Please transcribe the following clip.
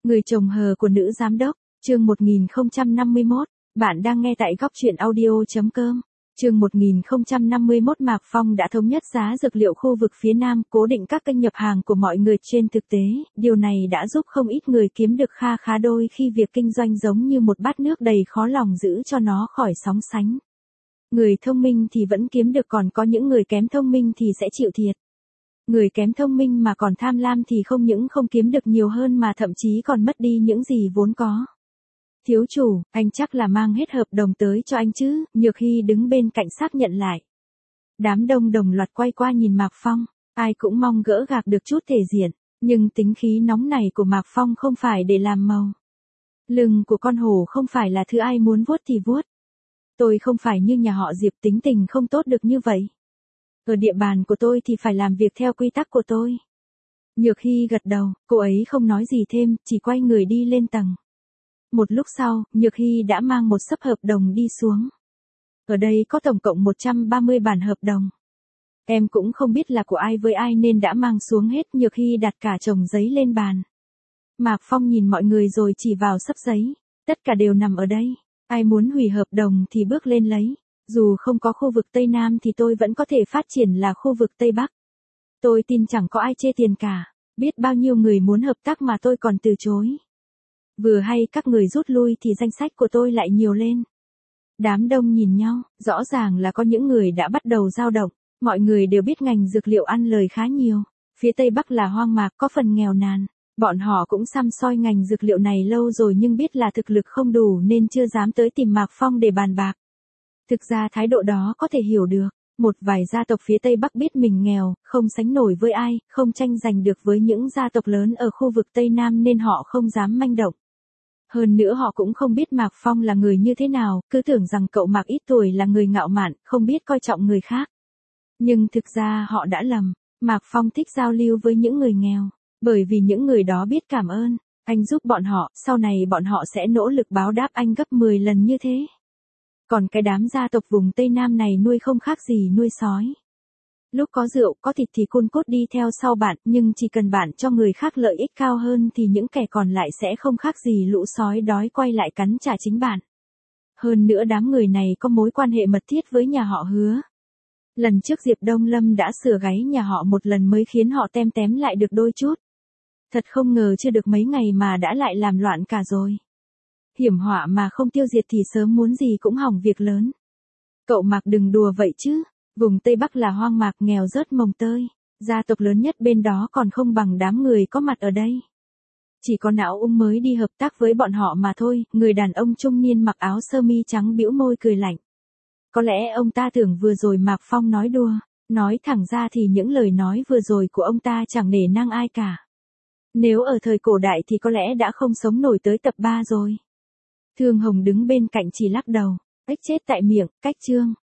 Người chồng hờ của nữ giám đốc, chương 1051, bạn đang nghe tại góc truyện audio.com. Chương 1051 Mạc Phong đã thống nhất giá dược liệu khu vực phía Nam, cố định các kênh nhập hàng của mọi người trên thực tế, điều này đã giúp không ít người kiếm được kha khá đôi khi việc kinh doanh giống như một bát nước đầy khó lòng giữ cho nó khỏi sóng sánh. Người thông minh thì vẫn kiếm được, còn có những người kém thông minh thì sẽ chịu thiệt. Người kém thông minh mà còn tham lam thì không những không kiếm được nhiều hơn mà thậm chí còn mất đi những gì vốn có. Thiếu chủ, anh chắc là mang hết hợp đồng tới cho anh chứ? Nhược Hy đứng bên cạnh xác nhận lại. Đám đông đồng loạt quay qua nhìn Mạc Phong, ai cũng mong gỡ gạc được chút thể diện, nhưng tính khí nóng này của Mạc Phong không phải để làm màu. Lưng của con hổ không phải là thứ ai muốn vuốt thì vuốt. Tôi không phải như nhà họ Diệp, tính tình không tốt được như vậy. Ở địa bàn của tôi thì phải làm việc theo quy tắc của tôi. Nhược Hy gật đầu, cô ấy không nói gì thêm, chỉ quay người đi lên tầng. Một lúc sau, Nhược Hy đã mang một xấp hợp đồng đi xuống. Ở đây có tổng cộng 130 bản hợp đồng. Em cũng không biết là của ai với ai nên đã mang xuống hết. Nhược Hy đặt cả chồng giấy lên bàn. Mạc Phong nhìn mọi người rồi chỉ vào xấp giấy. Tất cả đều nằm ở đây. Ai muốn hủy hợp đồng thì bước lên lấy. Dù không có khu vực Tây Nam thì tôi vẫn có thể phát triển là khu vực Tây Bắc. Tôi tin chẳng có ai chê tiền cả. Biết bao nhiêu người muốn hợp tác mà tôi còn từ chối. Vừa hay các người rút lui thì danh sách của tôi lại nhiều lên. Đám đông nhìn nhau, rõ ràng là có những người đã bắt đầu dao động. Mọi người đều biết ngành dược liệu ăn lời khá nhiều. Phía Tây Bắc là hoang mạc, có phần nghèo nàn. Bọn họ cũng săm soi ngành dược liệu này lâu rồi nhưng biết là thực lực không đủ nên chưa dám tới tìm Mạc Phong để bàn bạc. Thực ra thái độ đó có thể hiểu được. Một vài gia tộc phía Tây Bắc biết mình nghèo, không sánh nổi với ai, không tranh giành được với những gia tộc lớn ở khu vực Tây Nam nên họ không dám manh động. Hơn nữa họ cũng không biết Mạc Phong là người như thế nào, cứ tưởng rằng cậu Mạc ít tuổi là người ngạo mạn, không biết coi trọng người khác. Nhưng thực ra họ đã lầm, Mạc Phong thích giao lưu với những người nghèo, bởi vì những người đó biết cảm ơn, anh giúp bọn họ, sau này bọn họ sẽ nỗ lực báo đáp anh gấp 10 lần như thế. Còn cái đám gia tộc vùng Tây Nam này nuôi không khác gì nuôi sói. Lúc có rượu, có thịt thì cun cốt đi theo sau bạn, nhưng chỉ cần bạn cho người khác lợi ích cao hơn thì những kẻ còn lại sẽ không khác gì lũ sói đói quay lại cắn trả chính bạn. Hơn nữa đám người này có mối quan hệ mật thiết với nhà họ Hứa. Lần trước Diệp Đông Lâm đã sửa gáy nhà họ một lần mới khiến họ tem tém lại được đôi chút. Thật không ngờ chưa được mấy ngày mà đã lại làm loạn cả rồi. Hiểm họa mà không tiêu diệt thì sớm muốn gì cũng hỏng việc lớn. Cậu Mạc đừng đùa vậy chứ. Vùng Tây Bắc là hoang mạc nghèo rớt mồng tơi. Gia tộc lớn nhất bên đó còn không bằng đám người có mặt ở đây. Chỉ có não ung mới đi hợp tác với bọn họ mà thôi. Người đàn ông trung niên mặc áo sơ mi trắng bĩu môi cười lạnh. Có lẽ ông ta tưởng vừa rồi Mạc Phong nói đùa. Nói thẳng ra thì những lời nói vừa rồi của ông ta chẳng nể nang ai cả. Nếu ở thời cổ đại thì có lẽ đã không sống nổi tới tập 3 rồi. Thương Hồng đứng bên cạnh chỉ lắc đầu. Ếch chết tại miệng, cách chương.